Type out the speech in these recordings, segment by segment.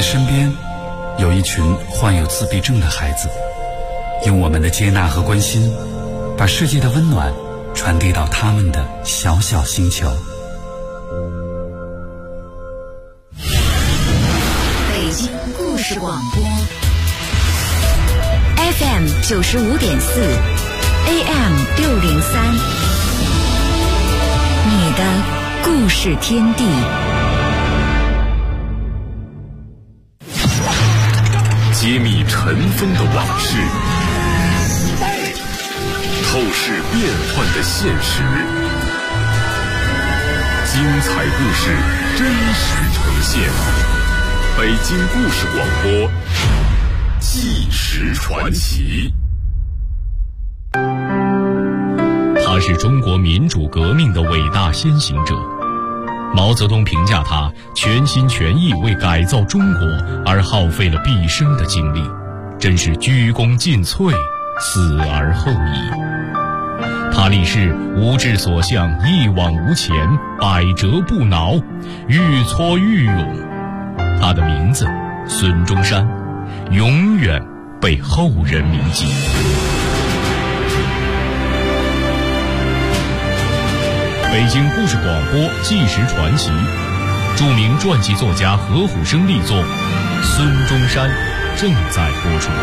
的身边有一群患有自闭症的孩子，用我们的接纳和关心，把世界的温暖传递到他们的小小星球。 北京故事广播 FM 95.4 AM 603，你的故事天地。 揭秘尘封的往事，透视变幻的现实，精彩故事真实呈现。北京故事广播，纪实传奇。 他是中国民主革命的伟大先行者。毛泽东评价他全心全意为改造中国而耗费了毕生的精力，真是鞠躬尽瘁，死而后已。他立誓无志所向，一往无前，百折不挠，愈挫愈勇。他的名字孙中山，永远被后人铭记。北京故事广播纪实传奇，著名传记作家何虎生力作《孙中山》正在播出。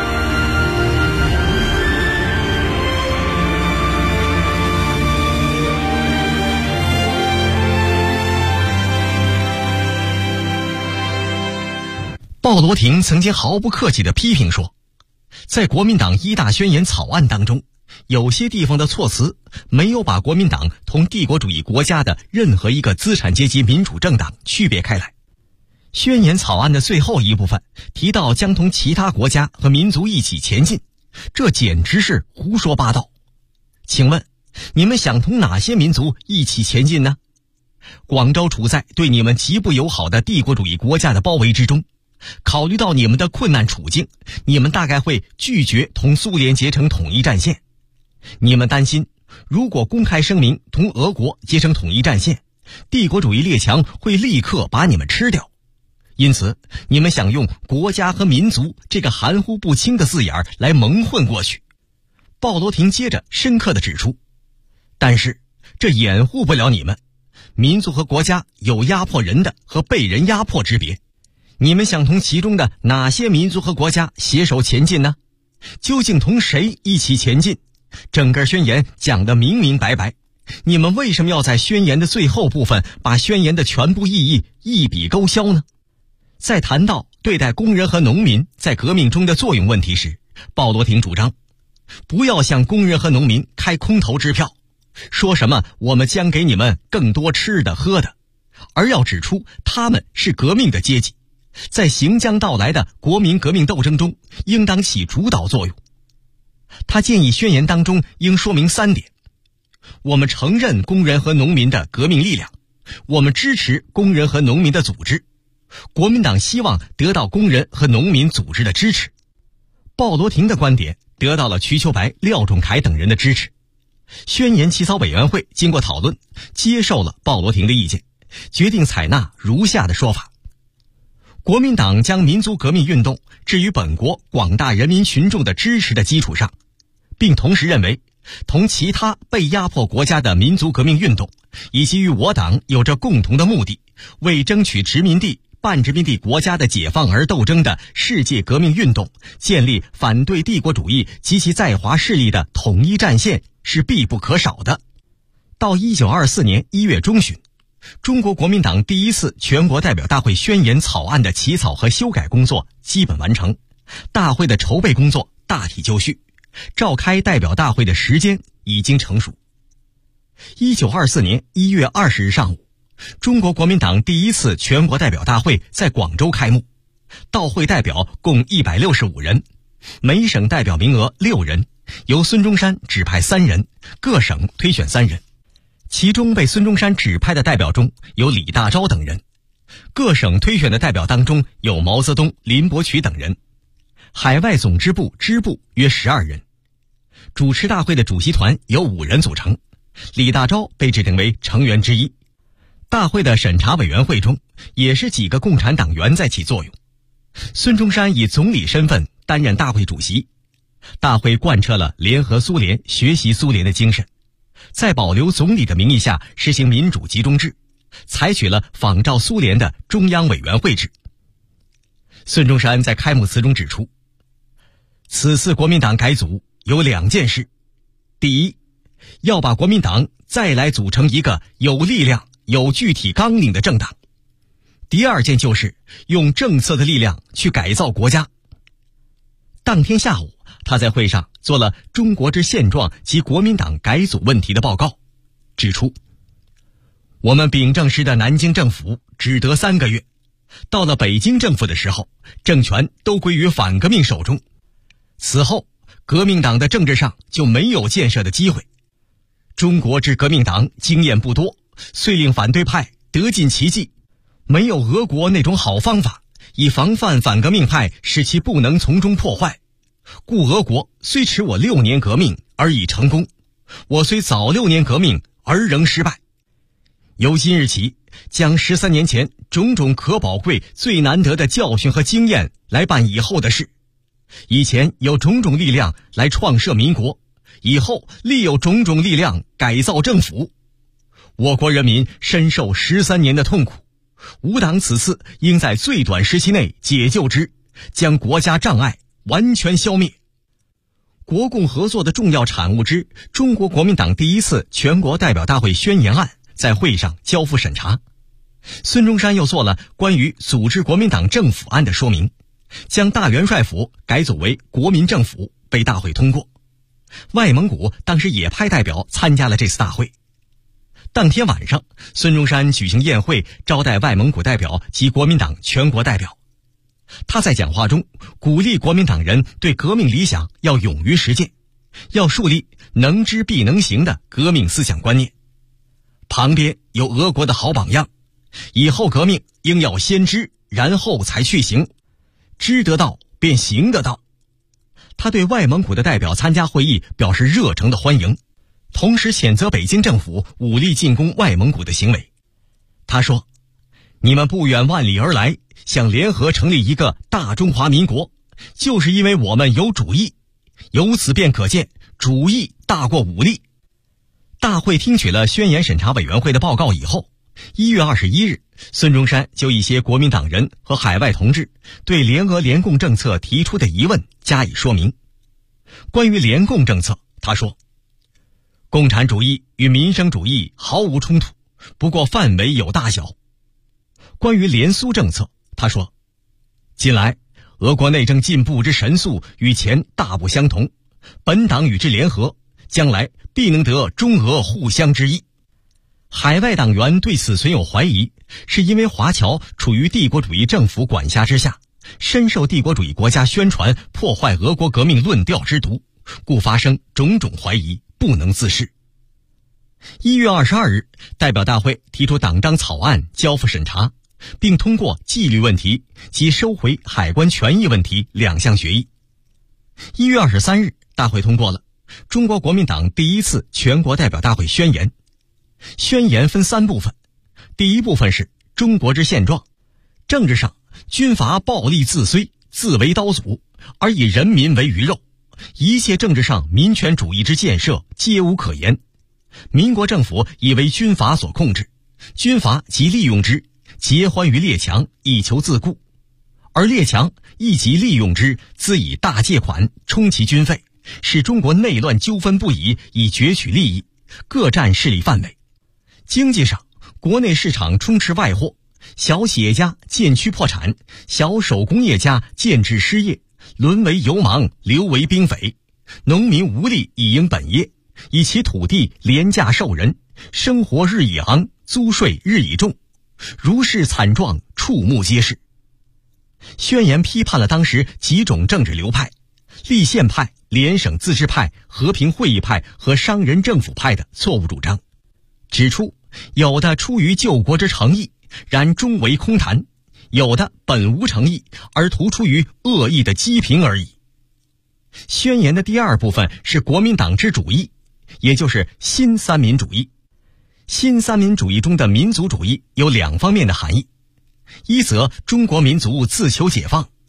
鲍罗廷曾经毫不客气地批评说，在国民党一大宣言草案当中，有些地方的措辞没有把国民党同帝国主义国家的任何一个资产阶级民主政党区别开来。宣言草案的最后一部分提到将同其他国家和民族一起前进，这简直是胡说八道。请问你们想同哪些民族一起前进呢？广州处在对你们极不友好的帝国主义国家的包围之中，考虑到你们的困难处境，你们大概会拒绝同苏联结成统一战线。你们担心，如果公开声明同俄国结成统一战线，帝国主义列强会立刻把你们吃掉。因此，你们想用国家和民族这个含糊不清的字眼来蒙混过去。鲍罗廷接着深刻地指出，但是这掩护不了你们，民族和国家有压迫人的和被人压迫之别。你们想同其中的哪些民族和国家携手前进呢？究竟同谁一起前进？整个宣言讲得明明白白，你们为什么要在宣言的最后部分把宣言的全部意义一笔勾销呢？在谈到对待工人和农民在革命中的作用问题时，鲍罗廷主张不要向工人和农民开空头支票，说什么我们将给你们更多吃的喝的，而要指出他们是革命的阶级，在行将到来的国民革命斗争中应当起主导作用。他建议宣言当中应说明3点：我们承认工人和农民的革命力量，我们支持工人和农民的组织，国民党希望得到工人和农民组织的支持。鲍罗廷的观点得到了瞿秋白、廖仲恺等人的支持。宣言起草委员会经过讨论，接受了鲍罗廷的意见，决定采纳如下的说法：国民党将民族革命运动置于本国广大人民群众的支持的基础上，并同时认为同其他被压迫国家的民族革命运动以及与我党有着共同的目的，为争取殖民地、半殖民地国家的解放而斗争的世界革命运动建立反对帝国主义及其在华势力的统一战线是必不可少的。到1924年1月中旬，中国国民党第一次全国代表大会宣言草案的起草和修改工作基本完成，大会的筹备工作大体就绪，召开代表大会的时间已经成熟。1924年1月20日上午，中国国民党第一次全国代表大会在广州开幕，到会代表共165人，每省代表名额6人，由孙中山指派3人，各省推选3人。其中被孙中山指派的代表中有李大钊等人，各省推选的代表当中有毛泽东、林伯渠等人，海外总支部支部约12人。主持大会的主席团由5人组成，李大钊被指定为成员之一。大会的审查委员会中也是几个共产党员在起作用。 孙中山以总理身份担任大会主席，大会贯彻了联合苏联、学习苏联的精神，在保留总理的名义下实行民主集中制，采取了仿照苏联的中央委员会制。孙中山在开幕词中指出，此次国民党改组有2件事：第一，要把国民党再来组成一个有力量、有具体纲领的政党；第2件就是用政策的力量去改造国家。当天下午，他在会上做了中国之现状及国民党改组问题的报告，指出，我们秉政时的南京政府只得3个月，到了北京政府的时候，政权都归于反革命手中，此后革命党的政治上就没有建设的机会。中国之革命党经验不多，遂令反对派得尽其计，没有俄国那种好方法，以防范反革命派，使其不能从中破坏。故俄国虽迟我6年革命而已成功，我虽早6年革命而仍失败。由今日起，将13年前种种可宝贵、最难得的教训和经验来办以后的事。以前有种种力量来创设民国，以后力有种种力量改造政府。我国人民深受13年的痛苦，吾党此次应在最短时期内解救之，将国家障碍完全消灭。国共合作的重要产物之中国国民党第1次全国代表大会宣言案在会上交付审查。孙中山又做了关于组织国民党政府案的说明，将大元帅府改组为国民政府，被大会通过。外蒙古当时也派代表参加了这次大会。当天晚上，孙中山举行宴会，招待外蒙古代表及国民党全国代表。他在讲话中鼓励国民党人对革命理想要勇于实践，要树立能知必能行的革命思想观念。旁边有俄国的好榜样，以后革命应要先知，然后才去行，知得到便行得到。他对外蒙古的代表参加会议表示热诚的欢迎，同时谴责北京政府武力进攻外蒙古的行为。他说，你们不远万里而来，想联合成立一个大中华民国，就是因为我们有主义，由此便可见主义大过武力。大会听取了宣言审查委员会的报告以后，1月21日，孙中山就一些国民党人和海外同志对联俄联共政策提出的疑问加以说明。关于联共政策，他说，共产主义与民生主义毫无冲突，不过范围有大小。关于联苏政策，他说，近来俄国内政进步之神速与前大不相同，本党与之联合，将来必能得中俄互相之益。海外党员对此存有怀疑，是因为华侨处于帝国主义政府管辖之下，深受帝国主义国家宣传破坏俄国革命论调之毒，故发生种种怀疑，不能自视。1月22日，代表大会提出党章草案交付审查，并通过纪律问题及收回海关权益问题2项决议。1月23日，大会通过了中国国民党第1次全国代表大会宣言。宣言分3部分，第一部分是中国之现状，政治上军阀暴力自虽，自为刀俎，而以人民为鱼肉，一切政治上民权主义之建设皆无可言。民国政府已为军阀所控制，军阀即利用之，结欢于列强，以求自固，而列强亦即利用之，自以大借款充其军费，使中国内乱纠纷不已，以攫取利益，各占势力范围。经济上，国内市场充斥外货，小企业家渐趋破产，小手工业家渐至失业，沦为游盲，流为兵匪，农民无力以营本业，以其土地廉价授人，生活日以昂，租税日以重，如是惨状，触目皆是。宣言批判了当时几种政治流派，立宪派、联省自治派、和平会议派和商人政府派的错误主张，指出有的出于救国之诚意，然终为空谈；有的本无诚意，而图出于恶意的讥评而已。宣言的第2部分是国民党之主义，也就是新三民主义。新三民主义中的民族主义有2方面的含义：一则中国民族自求解放，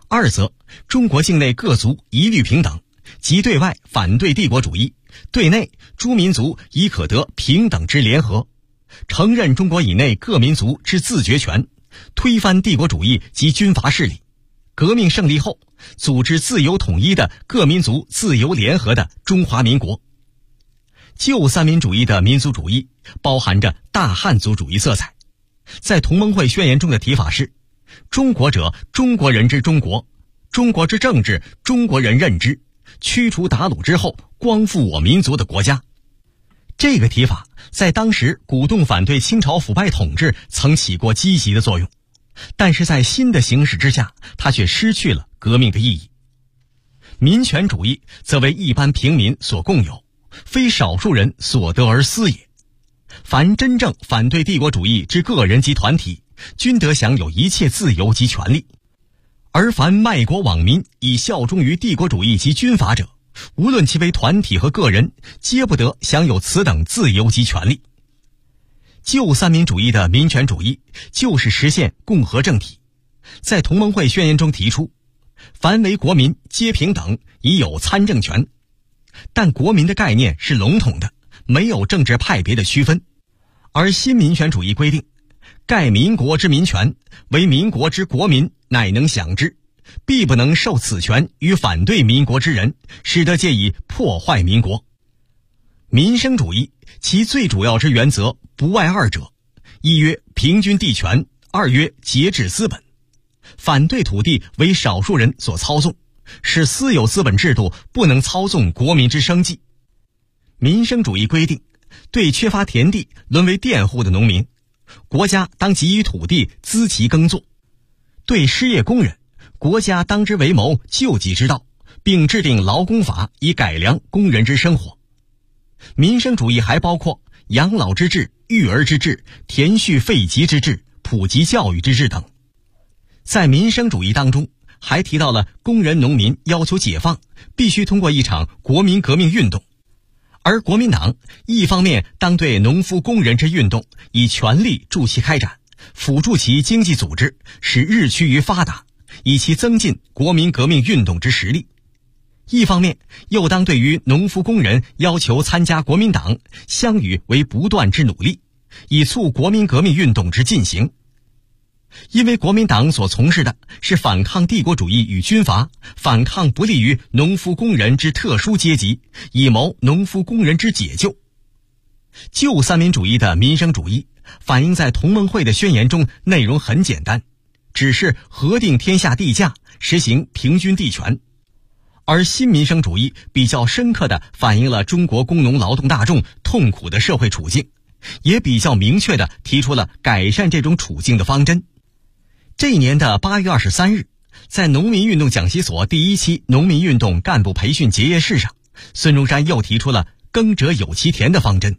二则中国境内各族一律平等，即对外反对帝国主义，对内诸民族亦可得平等之联合，承认中国以内各民族之自决权，推翻帝国主义及军阀势力。革命胜利后，组织自由统一的各民族自由联合的中华民国。旧三民主义的民族主义包含着大汉族主义色彩，在同盟会宣言中的提法是：中国者，中国人之中国，中国之政治，中国人任之，驱除鞑虏之后，光复我民族的国家。这个提法在当时鼓动反对清朝腐败统治曾起过积极的作用，但是在新的形势之下，它却失去了革命的意义。民权主义则为一般平民所共有，非少数人所得而私也。凡真正反对帝国主义之个人及团体，均得享有一切自由及权利，而凡卖国罔民以效忠于帝国主义及军阀者，无论其为团体和个人，皆不得享有此等自由及权利。旧三民主义的民权主义就是实现共和政体，在同盟会宣言中提出，凡为国民皆平等，已有参政权。但国民的概念是笼统的，没有政治派别的区分。而新民权主义规定，盖民国之民权，为民国之国民乃能享之，必不能受此权于反对民国之人，使得借以破坏民国。民生主义其最主要之原则不外二者：一曰平均地权，二曰节制资本。反对土地为少数人所操纵，使私有资本制度不能操纵国民之生计。民生主义规定，对缺乏田地沦为佃户的农民，国家当给予土地资其耕作；对失业工人，国家当之为谋救济之道，并制定劳工法以改良工人之生活。民生主义还包括养老之制、育儿之制、田畜废疾之制、普及教育之制等。在民生主义当中，还提到了工人农民要求解放必须通过一场国民革命运动，而国民党一方面当对农夫工人之运动以全力助其开展，辅助其经济组织，使日趋于发达，以其增进国民革命运动之实力；一方面又当对于农夫工人要求参加国民党相与为不断之努力，以促国民革命运动之进行。因为国民党所从事的是反抗帝国主义与军阀，反抗不利于农夫工人之特殊阶级，以谋农夫工人之解救。旧三民主义的民生主义反映在同盟会的宣言中，内容很简单，只是核定天下地价，实行平均地权。而新民生主义比较深刻地反映了中国工农劳动大众痛苦的社会处境，也比较明确地提出了改善这种处境的方针。这一年的8月23日，在农民运动讲习所第一期农民运动干部培训结业式上，孙中山又提出了耕者有其田的方针。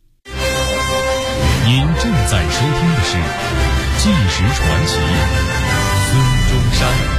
您正在收听的是《纪实传奇》，孙中山。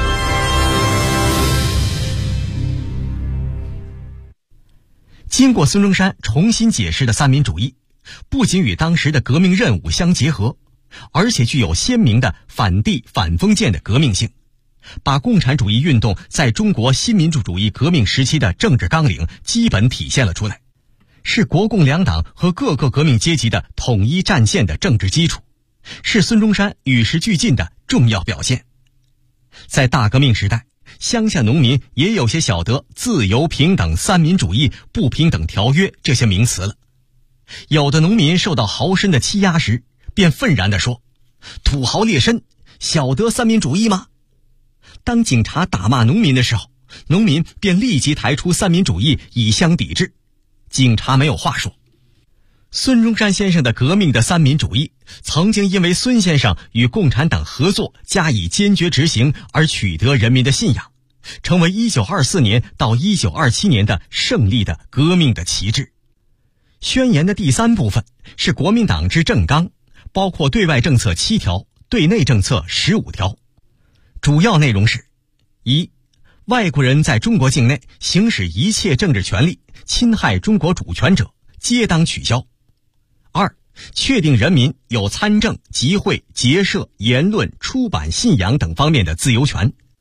经过孙中山重新解释的三民主义，不仅与当时的革命任务相结合，而且具有鲜明的反帝反封建的革命性，把共产主义运动在中国新民主主义革命时期的政治纲领基本体现了出来，是国共两党和各个革命阶级的统一战线的政治基础，是孙中山与时俱进的重要表现。在大革命时代，乡下农民也有些晓得自由、平等、三民主义、不平等条约这些名词了。有的农民受到豪绅的欺压时，便愤然地说：土豪劣绅，晓得三民主义吗？当警察打骂农民的时候，农民便立即抬出三民主义以相抵制，警察没有话说。孙中山先生的革命的三民主义，曾经因为孙先生与共产党合作加以坚决执行而取得人民的信仰，成为1924年到1927年的胜利的革命的旗帜。宣言的第3部分是国民党之政纲，包括对外政策7条，对内政策15条。主要内容是：一、外国人在中国境内行使一切政治权利，侵害中国主权者，皆当取消。二、确定人民有参政、集会、结社、言论、出版、信仰等方面的自由权，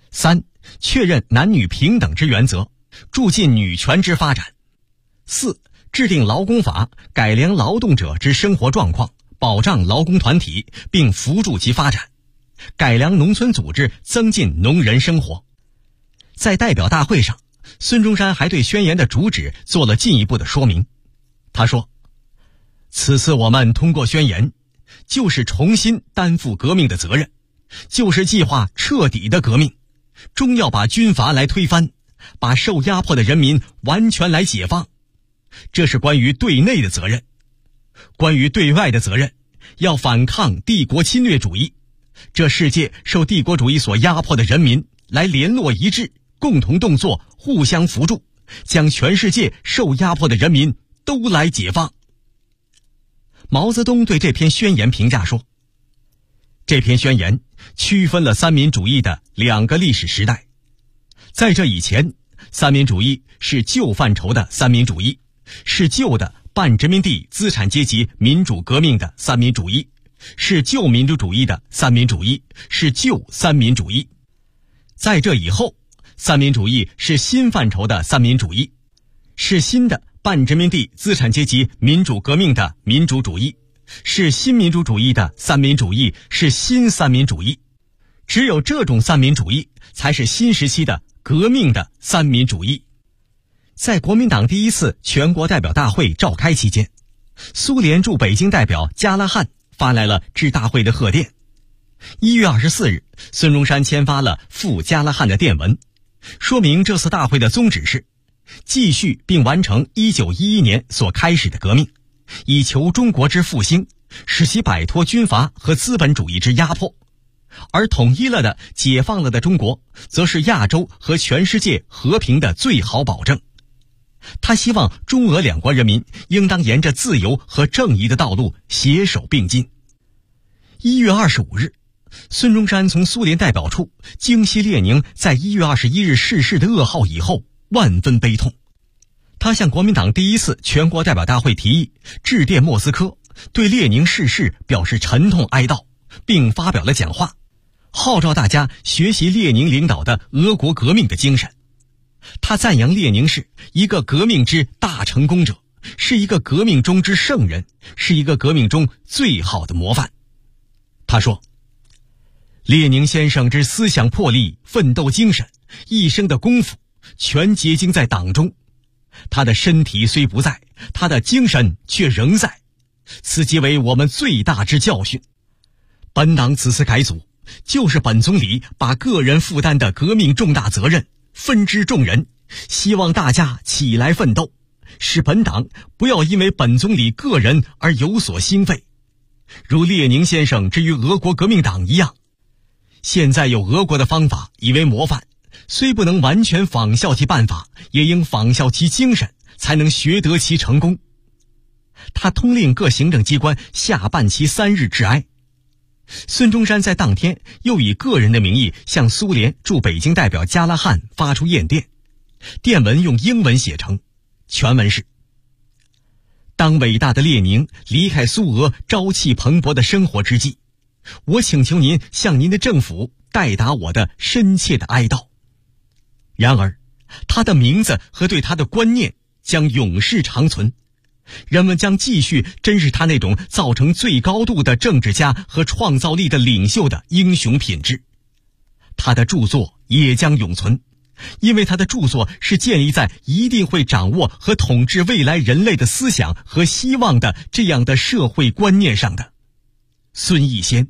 3. 确认男女平等之原则，助进女权之发展。4. 制定劳工法，改良劳动者之生活状况，保障劳工团体并扶助其发展，改良农村组织，增进农人生活。在代表大会上，孙中山还对宣言的主旨做了进一步的说明。他说，此次我们通过宣言，就是重新担负革命的责任，就是计划彻底的革命，终要把军阀来推翻，把受压迫的人民完全来解放。这是关于对内的责任。关于对外的责任，要反抗帝国侵略主义，这世界受帝国主义所压迫的人民来联络一致，共同动作，互相扶助，将全世界受压迫的人民都来解放。毛泽东对这篇宣言评价说，这篇宣言区分了三民主义的2个历史时代。在这以前，三民主义是旧范畴的三民主义，是旧的半殖民地资产阶级民主革命的三民主义，是旧民主主义的三民主义，是旧三民主义。在这以后，三民主义是新范畴的三民主义，是新的半殖民地资产阶级民主革命的民主主义，是新民主主义的三民主义，是新三民主义。只有这种三民主义才是新时期的革命的三民主义。在国民党第一次全国代表大会召开期间，苏联驻北京代表加拉汉发来了致大会的贺电。1月24日，孙中山签发了赴加拉汉的电文，说明这次大会的宗旨是继续并完成1911年所开始的革命，以求中国之复兴，使其摆脱军阀和资本主义之压迫。而统一了的、解放了的中国，则是亚洲和全世界和平的最好保证。他希望中俄两国人民应当沿着自由和正义的道路携手并进。1月25日，孙中山从苏联代表处惊悉列宁在1月21日逝世的噩耗以后，万分悲痛。他向国民党第一次全国代表大会提议致电莫斯科，对列宁逝世表示沉痛哀悼，并发表了讲话，号召大家学习列宁领导的俄国革命的精神。他赞扬列宁是一个革命之大成功者，是一个革命中之圣人，是一个革命中最好的模范。他说，列宁先生之思想魄力、奋斗精神、一生的功夫，全结晶在党中。他的身体虽不在，他的精神却仍在，此即为我们最大之教训。本党此次改组，就是本总理把个人负担的革命重大责任分之众人，希望大家起来奋斗，使本党不要因为本总理个人而有所兴废。如列宁先生之于俄国革命党一样，现在有俄国的方法以为模范，虽不能完全仿效其办法，也应仿效其精神，才能学得其成功。他通令各行政机关下半旗3日致哀。孙中山在当天又以个人的名义向苏联驻北京代表加拉汉发出唁电，电文用英文写成，全文是：当伟大的列宁离开苏俄朝气蓬勃的生活之际，我请求您向您的政府代达我的深切的哀悼。然而，他的名字和对他的观念将永世长存，人们将继续珍视他那种造成最高度的政治家和创造力的领袖的英雄品质。他的著作也将永存，因为他的著作是建立在一定会掌握和统治未来人类的思想和希望的这样的社会观念上的。孙逸仙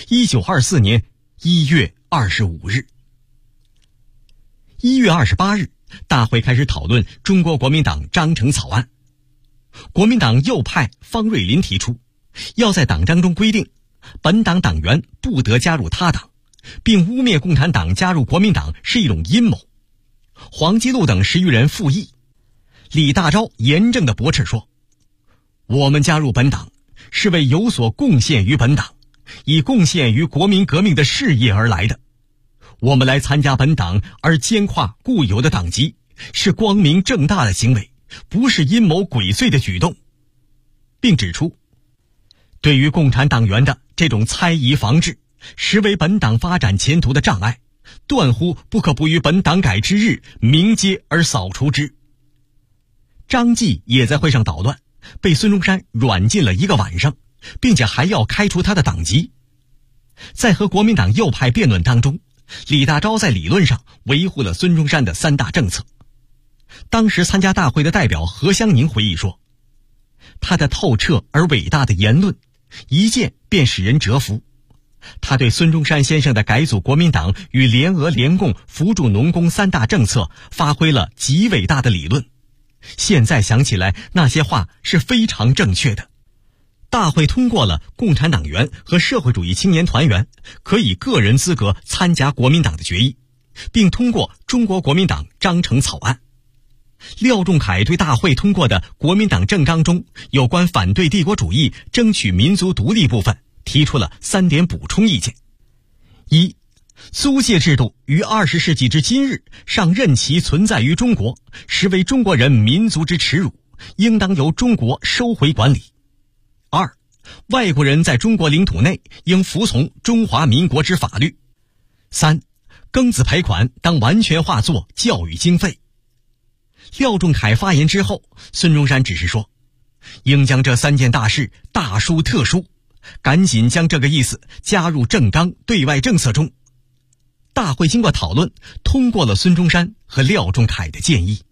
，1924年1月25日。1月28日，大会开始讨论中国国民党章程草案。国民党右派方瑞林提出，要在党章中规定，本党党员不得加入他党，并污蔑共产党加入国民党是一种阴谋。黄基禄等10余人附议。李大钊严正地驳斥说，我们加入本党是为有所贡献于本党，以贡献于国民革命的事业而来的。我们来参加本党而兼跨固有的党籍，是光明正大的行为，不是阴谋诡祟的举动。并指出，对于共产党员的这种猜疑防治，实为本党发展前途的障碍， 断乎不可不于本党改之日，明揭而扫除之。张继也在会上捣乱，被孙中山软禁了1个晚上，并且还要开除他的党籍。在和国民党右派辩论当中，李大钊在理论上维护了孙中山的3大政策。当时参加大会的代表何香凝回忆说，他的透彻而伟大的言论一见便使人折服，他对孙中山先生的改组国民党与联俄联共扶助农工3大政策发挥了极伟大的理论。现在想起来，那些话是非常正确的。大会通过了共产党员和社会主义青年团员可以个人资格参加国民党的决议，并通过中国国民党章程草案。廖仲恺对大会通过的国民党政纲中有关反对帝国主义、争取民族独立部分提出了3点补充意见。1. 租界制度于20世纪之今日尚任其存在于中国，实为中国人民族之耻辱，应当由中国收回管理。2. 外国人在中国领土内应服从中华民国之法律。3. 庚子赔款当完全化作教育经费。廖仲恺发言之后，孙中山只是说，应将这3件大事大书特书，赶紧将这个意思加入政纲对外政策中。大会经过讨论，通过了孙中山和廖仲恺的建议。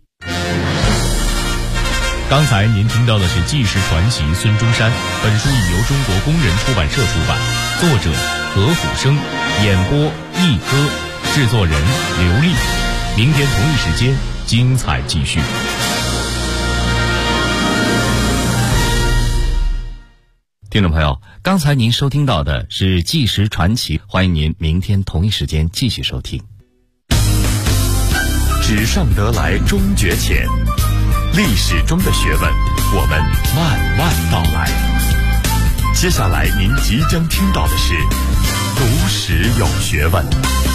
刚才您听到的是纪实传奇孙中山，本书已由中国工人出版社出版，作者何虎生，演播一歌，制作人刘丽。明天同一时间精彩继续。 听众朋友，刚才您收听到的是纪实传奇，欢迎您明天同一时间继续收听。 纸上得来终觉浅，历史中的学问我们慢慢道来。接下来您即将听到的是读史有学问。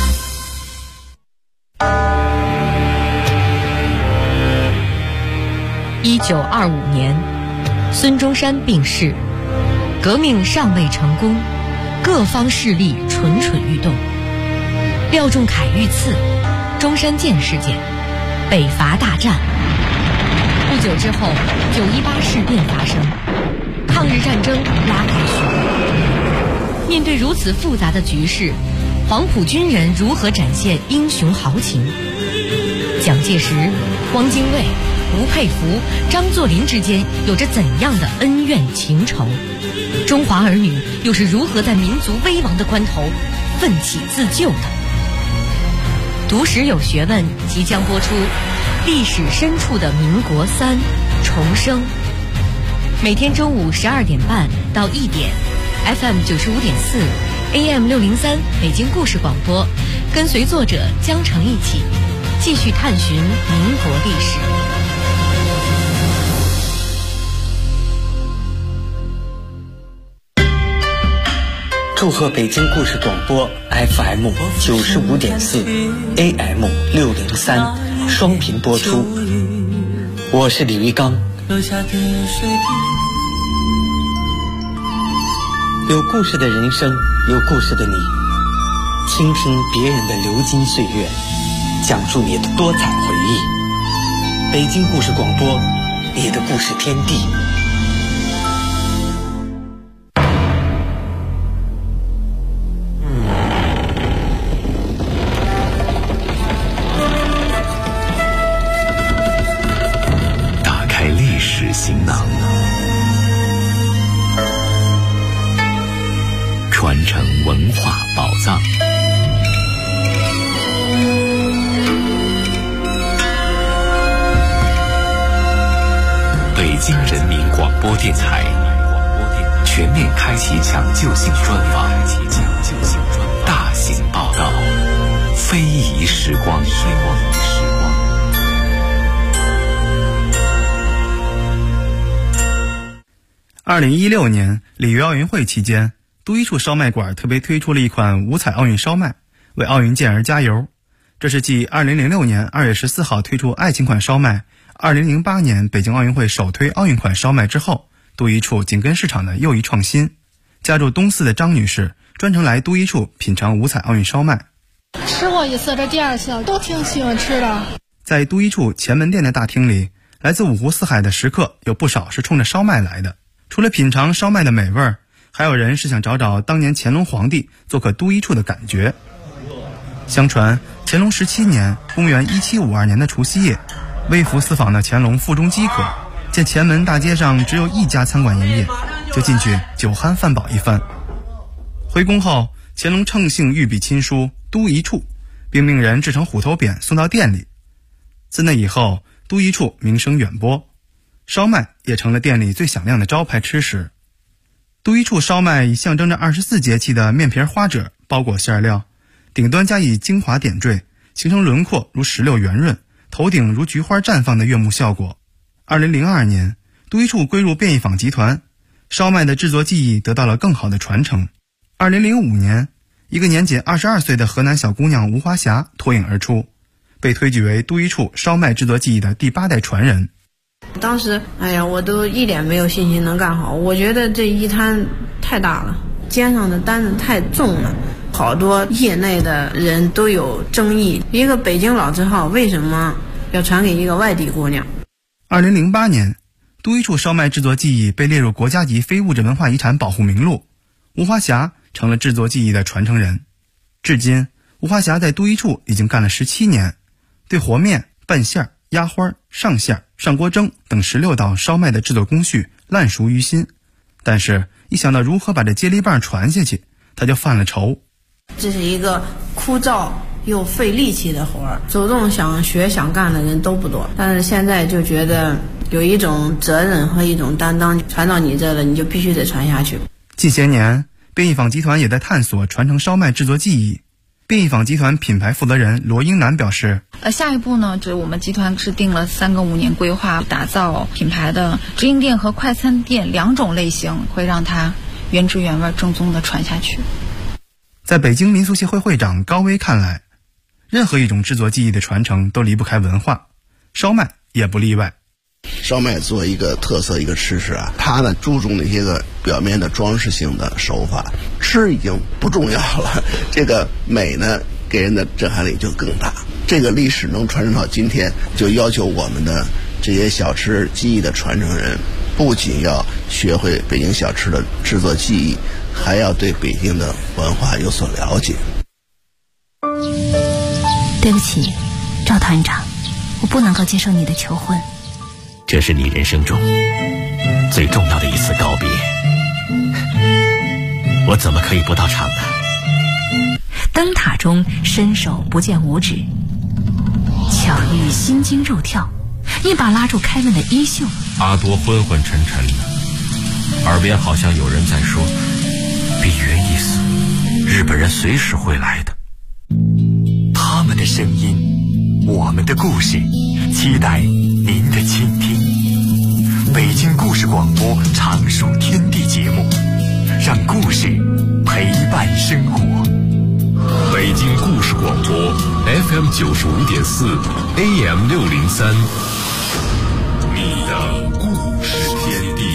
1925年，孙中山病逝，革命尚未成功，各方势力蠢蠢欲动。廖仲恺遇刺，中山舰事件，北伐大战。不久之后，918事变发生，抗日战争拉开序幕。面对如此复杂的局势，黄埔军人如何展现英雄豪情？蒋介石、汪精卫、吴佩孚、张作霖之间有着怎样的恩怨情仇？中华儿女又是如何在民族危亡的关头奋起自救的？读史有学问即将播出，历史深处的民国3重生。每天中午12点半到1点 ，FM 95.4 AM 603北京故事广播，跟随作者江澄一起继续探寻民国历史。 祝贺北京故事广播 FM 95.4 AM 603双频播出，我是李玉刚。有故事的人生，有故事的你，倾听别人的流金岁月，讲述你的多彩回忆。北京故事广播，你的故事天地。 打开历史行囊，传承文化宝藏。北京人民广播电台全面开启抢救性专访，大型报道，非遗时光。 2016年里约奥运会期间，都一处烧麦馆特别推出了一款五彩奥运烧麦，为奥运健儿加油。这是继2006年2月14号推出爱情款烧麦，2008年北京奥运会首推奥运款烧麦之后，都一处紧跟市场的又一创新。家住东四的张女士专程来都一处品尝五彩奥运烧麦。 吃过一次，这第二次都挺喜欢吃的。 在都一处前门店的大厅里，来自五湖四海的食客有不少是冲着烧麦来的。除了品尝烧麦的美味儿，还有人是想找找当年乾隆皇帝做客都一处的感觉。相传乾隆17年，公元1752年的除夕夜，微服私访的乾隆腹中饥渴，见前门大街上只有一家餐馆营业，就进去酒酣饭饱一番。回宫后，乾隆乘兴御笔亲书都一处，并命人制成虎头匾送到店里。自那以后，都一处名声远播，烧麦也成了店里最响亮的招牌吃食。都一处烧麦以象征着24节气的面皮花褶包裹馅料，顶端加以精华点缀，形成轮廓如石榴圆润，头顶如菊花绽放的悦目效果。2002年，都一处归入便宜坊集团，烧麦的制作技艺得到了更好的传承。2005年，一个年仅22岁的河南小姑娘吴华霞脱颖而出，被推举为都一处烧麦制作技艺的第8代传人。 当时我都一点没有信心能干好，我觉得这一摊太大了，肩上的担子太重了，好多业内的人都有争议，一个北京老字号为什么要传给一个外地姑娘。 2008年，都一处烧麦制作技艺被列入国家级非物质文化遗产保护名录，吴华霞成了制作技艺的传承人。至今，吴华霞在都一处已经干了17年，对和面、拌馅、压花、上馅、上锅蒸等16道烧麦的制作工序烂熟于心。但是一想到如何把这接力棒传下去，他就犯了愁。 这是一个枯燥又费力气的活儿，主动想学想干的人都不多，但是现在就觉得有一种责任和一种担当，传到你这了，你就必须得传下去。 近些年，便宜坊集团也在探索传承烧麦制作技艺。便宜坊集团品牌负责人罗英南表示， 下一步呢，就是我们集团制定了3个5年规划，打造品牌的直营店和快餐店2种类型，会让它原汁原味正宗的传下去。 在北京民俗协会会长高威看来，任何一种制作技艺的传承都离不开文化，烧麦也不例外。 烧麦作为一个特色一个吃食啊，它呢注重那些个表面的装饰性的手法，吃已经不重要了，这个美呢给人的震撼力就更大。这个历史能传承到今天，就要求我们的这些小吃技艺的传承人，不仅要学会北京小吃的制作技艺，还要对北京的文化有所了解。 对不起，赵团长，我不能够接受你的求婚。 这是你人生中最重要的一次告别，我怎么可以不到场呢？ 灯塔中伸手不见五指，巧遇心惊肉跳，一把拉住开门的衣袖。 阿多昏昏沉沉的，耳边好像有人在说，比约意思，日本人随时会来的。 他们的声音，我们的故事，期待您的倾听。北京故事广播常数天地节目，让故事陪伴生活。 北京故事广播 FM 95.4 AM 603，你的故事天地。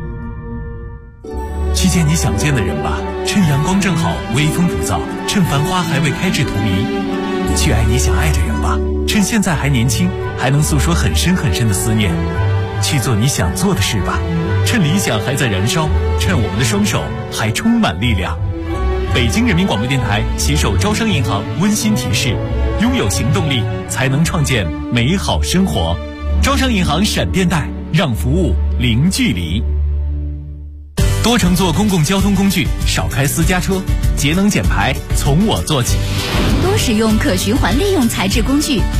去见你想见的人吧，趁阳光正好，微风不燥，趁繁花还未开至荼蘼。去爱你想爱的人吧，趁现在还年轻，还能诉说很深很深的思念。去做你想做的事吧，趁理想还在燃烧，趁我们的双手还充满力量。北京人民广播电台携手招商银行温馨提示：拥有行动力，才能创建美好生活。招商银行闪电贷，让服务零距离。多乘坐公共交通工具，少开私家车，节能减排从我做起。 多使用可循环利用材质工具，